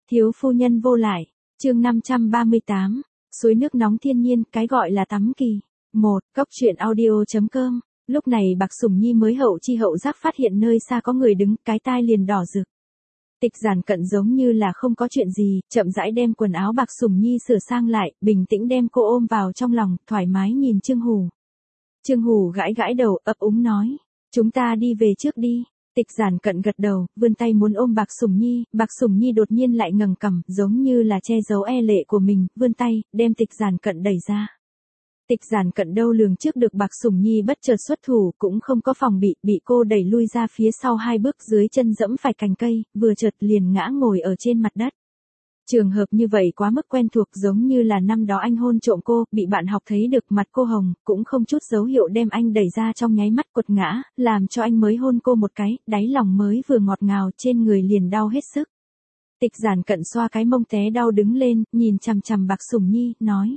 Thiếu phu nhân vô lại, chương 538, suối nước nóng thiên nhiên, cái gọi là tắm kỳ. 1. Cốc truyện audio.com. Lúc này Bạc Sủng Nhi mới hậu chi hậu giác phát hiện nơi xa có người đứng, cái tai liền đỏ rực. Tịch Giản Cận giống như là không có chuyện gì, chậm rãi đem quần áo Bạc Sủng Nhi sửa sang lại, bình tĩnh đem cô ôm vào trong lòng, thoải mái nhìn Trương Hủ. Trương Hủ gãi gãi đầu, ấp úng nói, chúng ta đi về trước đi. Tịch Giản Cận gật đầu, vươn tay muốn ôm Bạc Sủng Nhi đột nhiên lại ngẩng cằm, giống như là che giấu e lệ của mình, vươn tay, đem Tịch Giản Cận đẩy ra. Tịch Giản Cận đâu lường trước được Bạc Sủng Nhi bất chợt xuất thủ, cũng không có phòng bị cô đẩy lui ra phía sau 2 bước, dưới chân dẫm phải cành cây, vừa chợt liền ngã ngồi ở trên mặt đất. Trường hợp như vậy quá mức quen thuộc, giống như là năm đó anh hôn trộm cô, bị bạn học thấy được, mặt cô hồng, cũng không chút dấu hiệu đem anh đẩy ra trong nháy mắt quật ngã, làm cho anh mới hôn cô một cái, đáy lòng mới vừa ngọt ngào, trên người liền đau hết sức. Tịch Giản Cận xoa cái mông té đau đứng lên, nhìn chằm chằm Bạc Sủng Nhi, nói: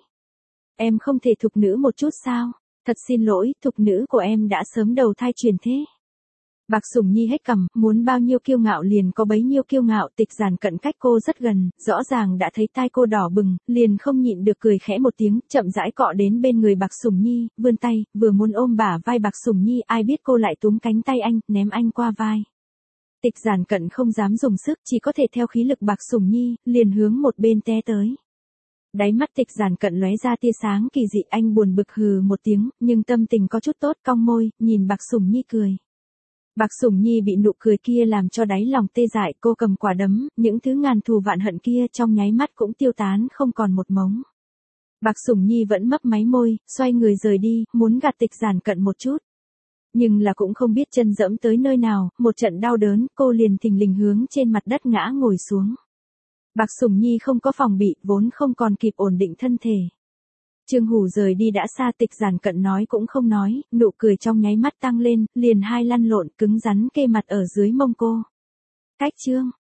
Em không thể thục nữ một chút sao? Thật xin lỗi, thục nữ của em đã sớm đầu thai truyền thế. Bạc Sủng Nhi hết cằm, muốn bao nhiêu kiêu ngạo liền có bấy nhiêu kiêu ngạo. Tịch Giản Cận cách cô rất gần, rõ ràng đã thấy tai cô đỏ bừng, liền không nhịn được cười khẽ một tiếng, chậm rãi cọ đến bên người Bạc Sủng Nhi, vươn tay, vừa muốn ôm bả vai Bạc Sủng Nhi, ai biết cô lại túm cánh tay anh, ném anh qua vai. Tịch Giản Cận không dám dùng sức, chỉ có thể theo khí lực Bạc Sủng Nhi, liền hướng một bên té tới. Đáy mắt Tịch Giản Cận lóe ra tia sáng kỳ dị, anh buồn bực hừ một tiếng, nhưng tâm tình có chút tốt, cong môi, nhìn Bạc Sủng Nhi cười. Bạc Sủng Nhi bị nụ cười kia làm cho đáy lòng tê dại, cô cầm quả đấm, những thứ ngàn thù vạn hận kia trong nháy mắt cũng tiêu tán không còn một mống. Bạc Sủng Nhi vẫn mấp máy môi, xoay người rời đi, muốn gạt Tịch Giản Cận một chút. Nhưng là cũng không biết chân dẫm tới nơi nào, một trận đau đớn, cô liền thình lình hướng trên mặt đất ngã ngồi xuống. Bạc Sủng Nhi không có phòng bị, vốn không còn kịp ổn định thân thể. Trương Hủ rời đi đã xa, Tịch Giản Cận nói cũng không nói, nụ cười trong nháy mắt tăng lên, liền hai lăn lộn cứng rắn kê mặt ở dưới mông cô. Cách chương